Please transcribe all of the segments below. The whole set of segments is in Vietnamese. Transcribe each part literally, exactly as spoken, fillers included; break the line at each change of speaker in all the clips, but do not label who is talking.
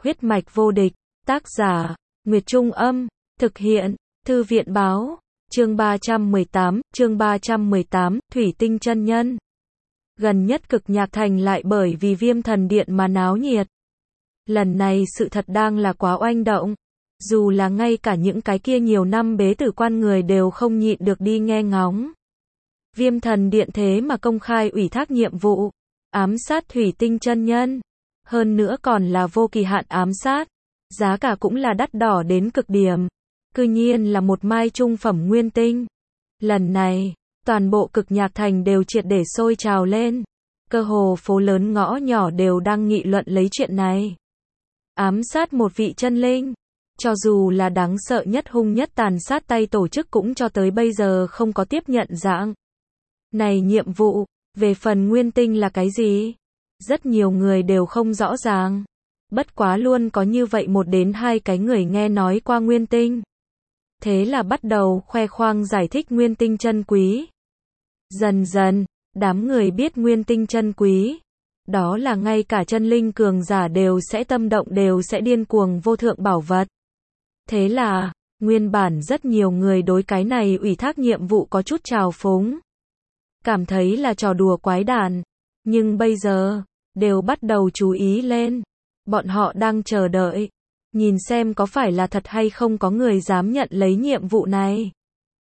Huyết mạch vô địch, tác giả, Nguyệt Trung Âm, thực hiện, Thư viện Báo, chương ba trăm mười tám, chương ba trăm mười tám, Thủy Tinh chân nhân. Gần nhất Cực Nhạc Thành lại bởi vì Viêm Thần Điện mà náo nhiệt. Lần này sự thật đang là quá oanh động. Dù là ngay cả những cái kia nhiều năm bế tử quan người đều không nhịn được đi nghe ngóng. Viêm Thần Điện thế mà công khai ủy thác nhiệm vụ, ám sát Thủy Tinh chân nhân. Hơn nữa còn là vô kỳ hạn ám sát. Giá cả cũng là đắt đỏ đến cực điểm. Cư nhiên là một mai trung phẩm nguyên tinh. Lần này, toàn bộ Cực Nhạc Thành đều triệt để sôi trào lên. Cơ hồ phố lớn ngõ nhỏ đều đang nghị luận lấy chuyện này. Ám sát một vị chân linh. Cho dù là đáng sợ nhất hung nhất tàn sát tay tổ chức cũng cho tới bây giờ không có tiếp nhận dạng này nhiệm vụ. Về phần nguyên tinh là cái gì? Rất nhiều người đều không rõ ràng. Bất quá luôn có như vậy một đến hai cái người nghe nói qua nguyên tinh. Thế là bắt đầu khoe khoang giải thích nguyên tinh chân quý. Dần dần, đám người biết nguyên tinh chân quý. Đó là ngay cả chân linh cường giả đều sẽ tâm động, đều sẽ điên cuồng vô thượng bảo vật. Thế là, nguyên bản rất nhiều người đối cái này ủy thác nhiệm vụ có chút trào phúng. Cảm thấy là trò đùa quái đản. Nhưng bây giờ, đều bắt đầu chú ý lên. Bọn họ đang chờ đợi. Nhìn xem có phải là thật hay không có người dám nhận lấy nhiệm vụ này.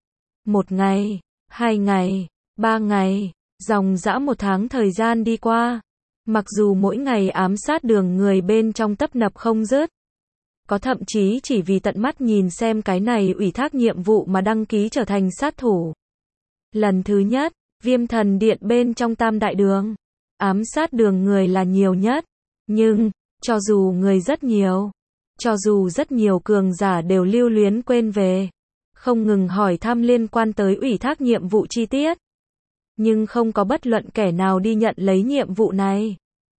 Một ngày, hai ngày, ba ngày, dòng dã một tháng thời gian đi qua. Mặc dù mỗi ngày ám sát đường người bên trong tấp nập không dứt. Có thậm chí chỉ vì tận mắt nhìn xem cái này ủy thác nhiệm vụ mà đăng ký trở thành sát thủ. Lần thứ nhất, Viêm Thần Điện bên trong Tam Đại Đường. Ám sát đường người là nhiều nhất. Nhưng, cho dù người rất nhiều, cho dù rất nhiều cường giả đều lưu luyến quên về, không ngừng hỏi thăm liên quan tới ủy thác nhiệm vụ chi tiết. Nhưng không có bất luận kẻ nào đi nhận lấy nhiệm vụ này.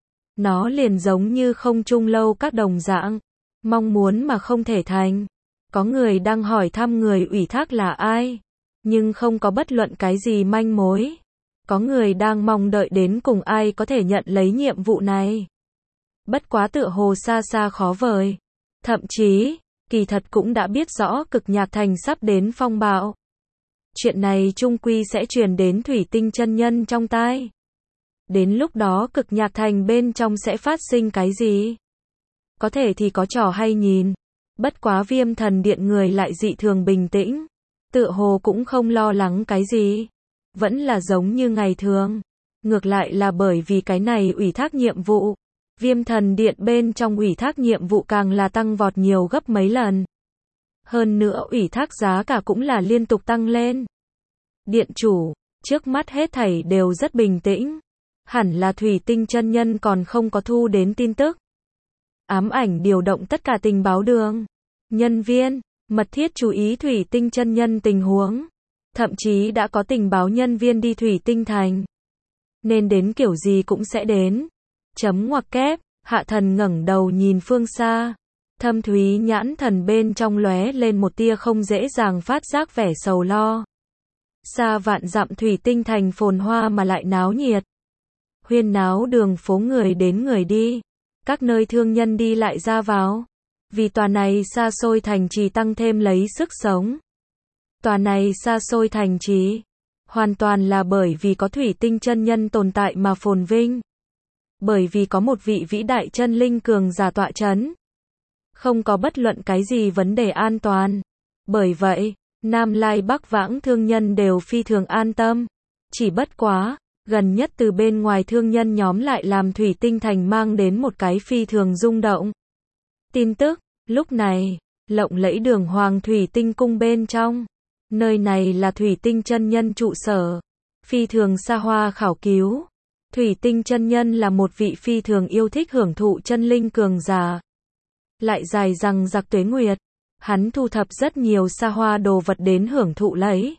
Nó liền giống như không trung lâu các đồng dạng. Mong muốn mà không thể thành. Có người đang hỏi thăm người ủy thác là ai. Nhưng không có bất luận cái gì manh mối. Có người đang mong đợi đến cùng ai có thể nhận lấy nhiệm vụ này. Bất quá tựa hồ xa xa khó vời. Thậm chí, kỳ thật cũng đã biết rõ Cực Nhạc Thành sắp đến phong bạo. Chuyện này chung quy sẽ truyền đến Thủy Tinh chân nhân trong tai. Đến lúc đó Cực Nhạc Thành bên trong sẽ phát sinh cái gì? Có thể thì có trò hay nhìn. Bất quá Viêm Thần Điện người lại dị thường bình tĩnh. Tựa hồ cũng không lo lắng cái gì. Vẫn là giống như ngày thường. Ngược lại là bởi vì cái này ủy thác nhiệm vụ. Viêm Thần Điện bên trong ủy thác nhiệm vụ càng là tăng vọt nhiều gấp mấy lần. Hơn nữa ủy thác giá cả cũng là liên tục tăng lên. Điện chủ, trước mắt hết thảy đều rất bình tĩnh. Hẳn là Thủy Tinh chân nhân còn không có thu đến tin tức. Ám ảnh điều động tất cả tình báo đường. Nhân viên, mật thiết chú ý Thủy Tinh chân nhân tình huống. Thậm chí đã có tình báo nhân viên đi Thủy Tinh Thành. Nên đến kiểu gì cũng sẽ đến. Chấm ngoặc kép, Hạ Thần ngẩng đầu nhìn phương xa. Thâm thúy nhãn thần bên trong lóe lên một tia không dễ dàng phát giác vẻ sầu lo. Xa vạn dặm Thủy Tinh Thành phồn hoa mà lại náo nhiệt. Huyên náo đường phố người đến người đi. Các nơi thương nhân đi lại ra vào. Vì tòa này xa xôi thành trì tăng thêm lấy sức sống. Tòa này xa xôi thành trì. Hoàn toàn là bởi vì có Thủy Tinh chân nhân tồn tại mà phồn vinh. Bởi vì có một vị vĩ đại chân linh cường giả tọa chấn. Không có bất luận cái gì vấn đề an toàn. Bởi vậy, Nam Lai Bắc Vãng thương nhân đều phi thường an tâm. Chỉ bất quá, gần nhất từ bên ngoài thương nhân nhóm lại làm Thủy Tinh Thành mang đến một cái phi thường rung động. Tin tức, lúc này, lộng lẫy đường Hoàng Thủy Tinh cung bên trong. Nơi này là Thủy Tinh chân nhân trụ sở. Phi thường xa hoa khảo cứu. Thủy Tinh chân nhân là một vị phi thường yêu thích hưởng thụ chân linh cường giả. Lại dài rằng giặc tuế nguyệt. Hắn thu thập rất nhiều xa hoa đồ vật đến hưởng thụ lấy.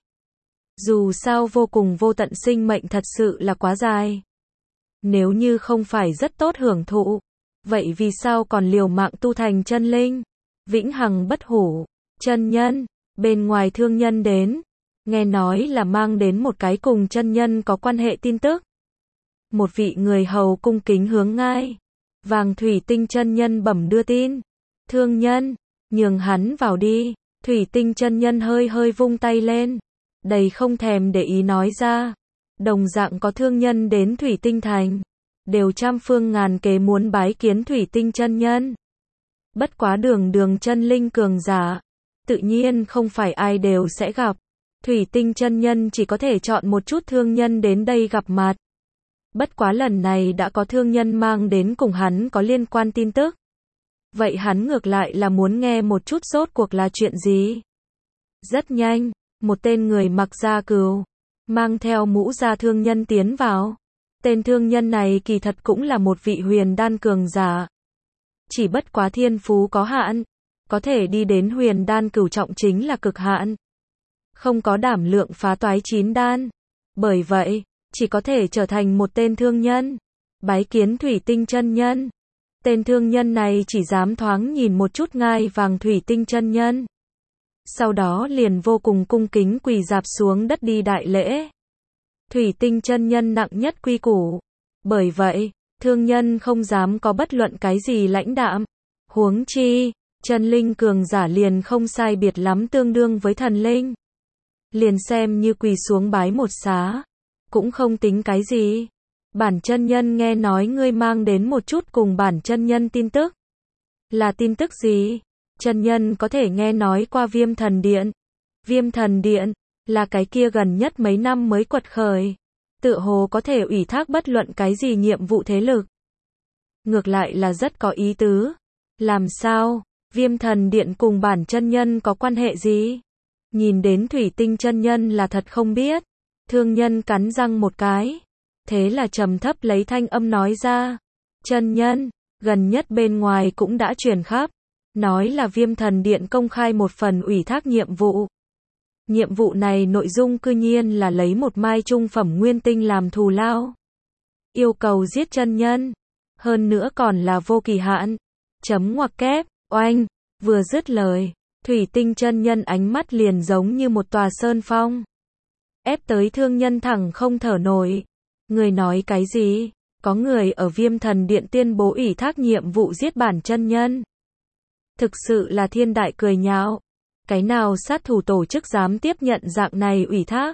Dù sao vô cùng vô tận sinh mệnh thật sự là quá dài. Nếu như không phải rất tốt hưởng thụ. Vậy vì sao còn liều mạng tu thành chân linh? Vĩnh hằng bất hủ. Chân nhân. Bên ngoài thương nhân đến. Nghe nói là mang đến một cái cùng chân nhân có quan hệ tin tức. Một vị người hầu cung kính hướng ngai. Vàng Thủy Tinh chân nhân bẩm đưa tin. Thương nhân, nhường hắn vào đi. Thủy Tinh chân nhân hơi hơi vung tay lên. Đầy không thèm để ý nói ra. Đồng dạng có thương nhân đến Thủy Tinh thành. Đều trăm phương ngàn kế muốn bái kiến Thủy Tinh chân nhân. Bất quá đường đường chân linh cường giả. Tự nhiên không phải ai đều sẽ gặp. Thủy Tinh chân nhân chỉ có thể chọn một chút thương nhân đến đây gặp mặt. Bất quá lần này đã có thương nhân mang đến cùng hắn có liên quan tin tức. Vậy hắn ngược lại là muốn nghe một chút rốt cuộc là chuyện gì. Rất nhanh, một tên người mặc da cừu, mang theo mũ da thương nhân tiến vào. Tên thương nhân này kỳ thật cũng là một vị huyền đan cường giả. Chỉ bất quá thiên phú có hạn, có thể đi đến huyền đan cửu trọng chính là cực hạn. Không có đảm lượng phá toái chín đan. Bởi vậy, chỉ có thể trở thành một tên thương nhân. Bái kiến Thủy Tinh chân nhân. Tên thương nhân này chỉ dám thoáng nhìn một chút ngai vàng Thủy Tinh chân nhân. Sau đó liền vô cùng cung kính quỳ dạp xuống đất đi đại lễ. Thủy Tinh chân nhân nặng nhất quy củ. Bởi vậy, thương nhân không dám có bất luận cái gì lãnh đạm. Huống chi, chân linh cường giả liền không sai biệt lắm tương đương với thần linh. Liền xem như quỳ xuống bái một xá. Cũng không tính cái gì. Bản chân nhân nghe nói ngươi mang đến một chút cùng bản chân nhân tin tức. Là tin tức gì? Chân nhân có thể nghe nói qua Viêm Thần Điện. Viêm Thần Điện, là cái kia gần nhất mấy năm mới quật khởi. Tựa hồ có thể ủy thác bất luận cái gì nhiệm vụ thế lực. Ngược lại là rất có ý tứ. Làm sao? Viêm Thần Điện cùng bản chân nhân có quan hệ gì? Nhìn đến Thủy Tinh chân nhân là thật không biết. Thương nhân cắn răng một cái. Thế là trầm thấp lấy thanh âm nói ra. Chân nhân, gần nhất bên ngoài cũng đã truyền khắp. Nói là Viêm Thần Điện công khai một phần ủy thác nhiệm vụ. Nhiệm vụ này nội dung cư nhiên là lấy một mai trung phẩm nguyên tinh làm thù lao. Yêu cầu giết chân nhân. Hơn nữa còn là vô kỳ hạn. Chấm ngoặc kép, oanh, vừa dứt lời. Thủy Tinh chân nhân ánh mắt liền giống như một tòa sơn phong. Ép tới thương nhân thẳng không thở nổi. Người nói cái gì? Có người ở Viêm Thần Điện tuyên bố ủy thác nhiệm vụ giết bản chân nhân. Thực sự là thiên đại cười nhạo. Cái nào sát thủ tổ chức dám tiếp nhận dạng này ủy thác?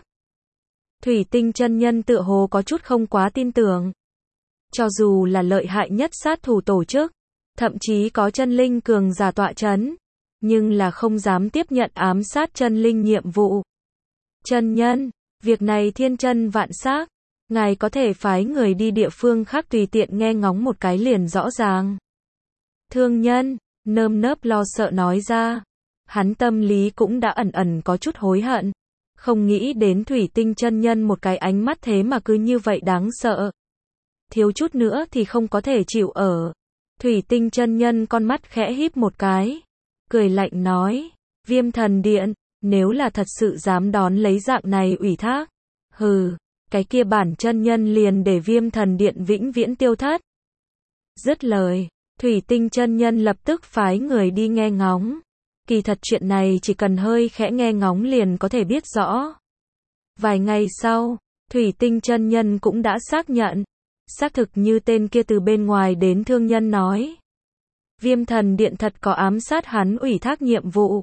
Thủy Tinh chân nhân tựa hồ có chút không quá tin tưởng. Cho dù là lợi hại nhất sát thủ tổ chức, thậm chí có chân linh cường giả tọa chấn, nhưng là không dám tiếp nhận ám sát chân linh nhiệm vụ. Chân nhân, việc này thiên chân vạn xác, ngài có thể phái người đi địa phương khác tùy tiện nghe ngóng một cái liền rõ ràng. Thương nhân, nơm nớp lo sợ nói ra. Hắn tâm lý cũng đã ẩn ẩn có chút hối hận. Không nghĩ đến Thủy Tinh chân nhân một cái ánh mắt thế mà cứ như vậy đáng sợ. Thiếu chút nữa thì không có thể chịu ở. Thủy Tinh chân nhân con mắt khẽ híp một cái. Cười lạnh nói. Viêm Thần Điện, nếu là thật sự dám đón lấy dạng này ủy thác. Hừ, cái kia bản chân nhân liền để Viêm Thần Điện vĩnh viễn tiêu thất. Dứt lời, Thủy Tinh chân nhân lập tức phái người đi nghe ngóng. Kỳ thật chuyện này chỉ cần hơi khẽ nghe ngóng liền có thể biết rõ. Vài ngày sau, Thủy Tinh chân nhân cũng đã xác nhận. Xác thực như tên kia từ bên ngoài đến thương nhân nói. Viêm Thần Điện thật có ám sát hắn ủy thác nhiệm vụ.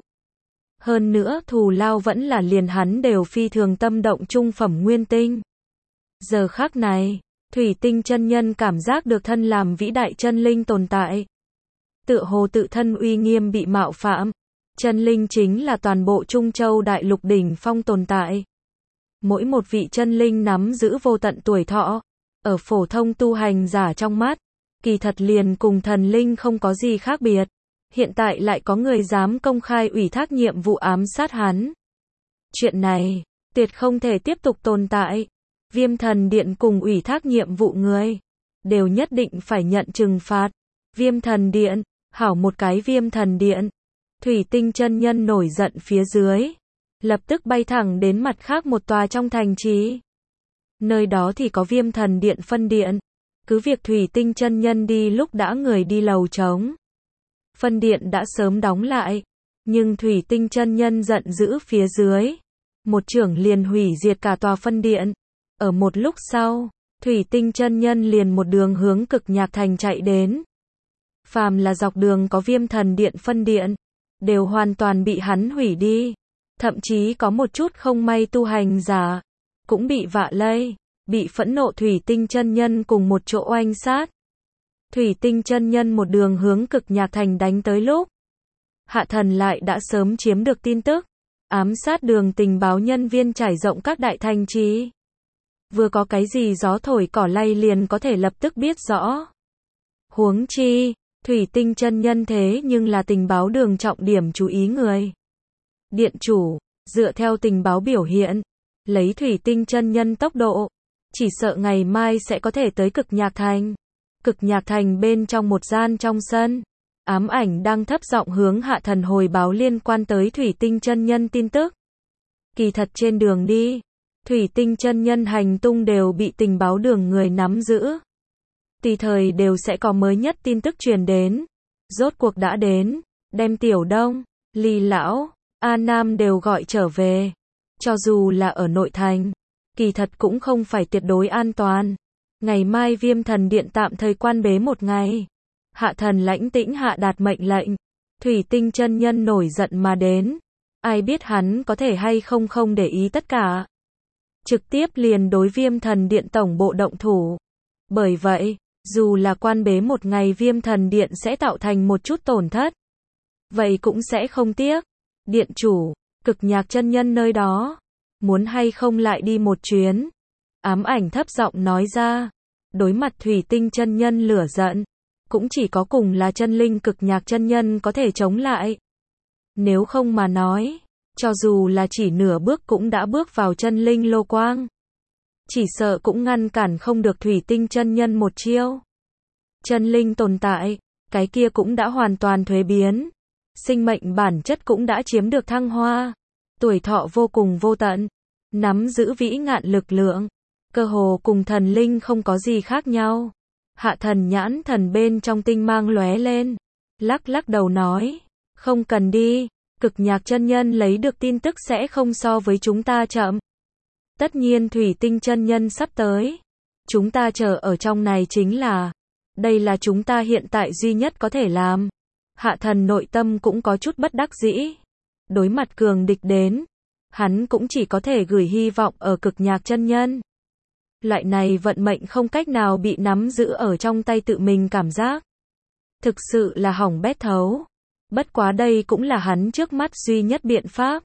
Hơn nữa thù lao vẫn là liền hắn đều phi thường tâm động trung phẩm nguyên tinh. Giờ khắc này, Thủy Tinh chân nhân cảm giác được thân làm vĩ đại chân linh tồn tại. Tựa hồ tự thân uy nghiêm bị mạo phạm. Chân linh chính là toàn bộ Trung Châu đại lục đỉnh phong tồn tại. Mỗi một vị chân linh nắm giữ vô tận tuổi thọ. Ở phổ thông tu hành giả trong mắt, kỳ thật liền cùng thần linh không có gì khác biệt. Hiện tại lại có người dám công khai ủy thác nhiệm vụ ám sát hắn. Chuyện này, tuyệt không thể tiếp tục tồn tại. Viêm Thần Điện cùng ủy thác nhiệm vụ người, đều nhất định phải nhận trừng phạt. Viêm Thần Điện, hảo một cái Viêm Thần Điện. Thủy Tinh chân nhân nổi giận phía dưới. Lập tức bay thẳng đến mặt khác một tòa trong thành trì. Nơi đó thì có Viêm Thần Điện phân điện. Cứ việc Thủy Tinh chân nhân đi lúc đã người đi lầu trống. Phân điện đã sớm đóng lại. Nhưng Thủy Tinh chân nhân giận dữ phía dưới. Một chưởng liền hủy diệt cả tòa phân điện. Ở một lúc sau, Thủy Tinh chân nhân liền một đường hướng Cực Nhạc Thành chạy đến. Phàm là dọc đường có Viêm Thần Điện phân điện, đều hoàn toàn bị hắn hủy đi. Thậm chí có một chút không may tu hành giả, cũng bị vạ lây, bị phẫn nộ Thủy Tinh chân nhân cùng một chỗ oanh sát. Thủy Tinh chân nhân một đường hướng Cực Nhạc Thành đánh tới lúc, Hạ Thần lại đã sớm chiếm được tin tức, ám sát đường tình báo nhân viên trải rộng các đại thành trì. Vừa có cái gì gió thổi cỏ lay liền có thể lập tức biết rõ. Huống chi, Thủy Tinh chân nhân thế nhưng là tình báo đường trọng điểm chú ý người. Điện chủ, dựa theo tình báo biểu hiện, lấy Thủy Tinh chân nhân tốc độ, chỉ sợ ngày mai sẽ có thể tới Cực Nhạc Thành. Cực Nhạc Thành bên trong một gian trong sân, Ám Ảnh đang thấp giọng hướng Hạ Thần hồi báo liên quan tới Thủy Tinh chân nhân tin tức. Kỳ thật trên đường đi, Thủy Tinh chân nhân hành tung đều bị tình báo đường người nắm giữ. Tùy thời đều sẽ có mới nhất tin tức truyền đến. Rốt cuộc đã đến, đem Tiểu Đông, Ly Lão, A Nam đều gọi trở về. Cho dù là ở nội thành, kỳ thật cũng không phải tuyệt đối an toàn. Ngày mai Viêm Thần Điện tạm thời quan bế một ngày. Hạ Thần lãnh tĩnh hạ đạt mệnh lệnh. Thủy Tinh chân nhân nổi giận mà đến. Ai biết hắn có thể hay không không để ý tất cả. Trực tiếp liền đối Viêm Thần Điện tổng bộ động thủ. Bởi vậy, dù là quan bế một ngày Viêm Thần Điện sẽ tạo thành một chút tổn thất, vậy cũng sẽ không tiếc. Điện chủ, Cực Nhạc chân nhân nơi đó, muốn hay không lại đi một chuyến? Ám Ảnh thấp giọng nói ra. Đối mặt Thủy Tinh chân nhân lửa giận, cũng chỉ có cùng là chân linh Cực Nhạc chân nhân có thể chống lại. Nếu không mà nói, cho dù là chỉ nửa bước cũng đã bước vào chân linh lô quang, chỉ sợ cũng ngăn cản không được Thủy Tinh chân nhân một chiêu. Chân linh tồn tại, cái kia cũng đã hoàn toàn thuế biến. Sinh mệnh bản chất cũng đã chiếm được thăng hoa. Tuổi thọ vô cùng vô tận, nắm giữ vĩ ngạn lực lượng, cơ hồ cùng thần linh không có gì khác nhau. Hạ Thần nhãn thần bên trong tinh mang lóe lên, lắc lắc đầu nói, không cần đi, Cực Nhạc chân nhân lấy được tin tức sẽ không so với chúng ta chậm. Tất nhiên Thủy Tinh chân nhân sắp tới, chúng ta chờ ở trong này chính là, đây là chúng ta hiện tại duy nhất có thể làm. Hạ Thần nội tâm cũng có chút bất đắc dĩ. Đối mặt cường địch đến, hắn cũng chỉ có thể gửi hy vọng ở Cực Nhạc chân nhân. Loại này vận mệnh không cách nào bị nắm giữ ở trong tay tự mình cảm giác, thực sự là hỏng bét thấu. Bất quá đây cũng là hắn trước mắt duy nhất biện pháp.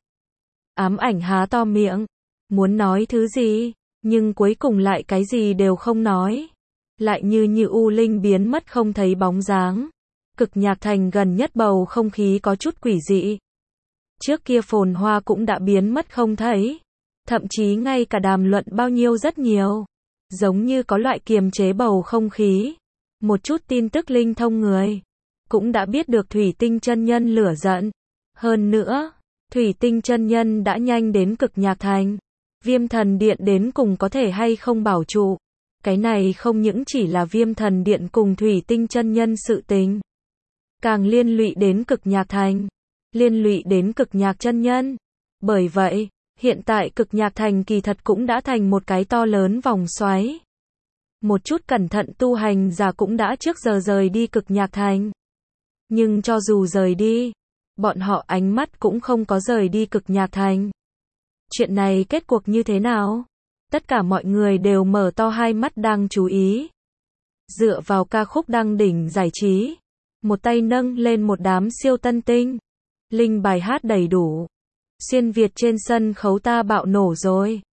Ám Ảnh há to miệng, muốn nói thứ gì, nhưng cuối cùng lại cái gì đều không nói. Lại như như u linh biến mất không thấy bóng dáng. Cực Nhạc Thành gần nhất bầu không khí có chút quỷ dị. Trước kia phồn hoa cũng đã biến mất không thấy. Thậm chí ngay cả đàm luận bao nhiêu rất nhiều. Giống như có loại kiềm chế bầu không khí. Một chút tin tức linh thông người cũng đã biết được Thủy Tinh chân nhân lửa giận. Hơn nữa, Thủy Tinh chân nhân đã nhanh đến Cực Nhạc Thành. Viêm Thần Điện đến cùng có thể hay không bảo trụ. Cái này không những chỉ là Viêm Thần Điện cùng Thủy Tinh chân nhân sự tình, càng liên lụy đến Cực Nhạc Thành, liên lụy đến Cực Nhạc chân nhân. Bởi vậy, hiện tại Cực Nhạc Thành kỳ thật cũng đã thành một cái to lớn vòng xoáy. Một chút cẩn thận tu hành giả cũng đã trước giờ rời đi Cực Nhạc Thành. Nhưng cho dù rời đi, bọn họ ánh mắt cũng không có rời đi Cực Nhạc Thành. Chuyện này kết cuộc như thế nào? Tất cả mọi người đều mở to hai mắt đang chú ý. Dựa vào ca khúc đăng đỉnh giải trí, một tay nâng lên một đám siêu tân tinh. Linh bài hát đầy đủ. Xuyên Việt trên sân khấu ta bạo nổ rồi.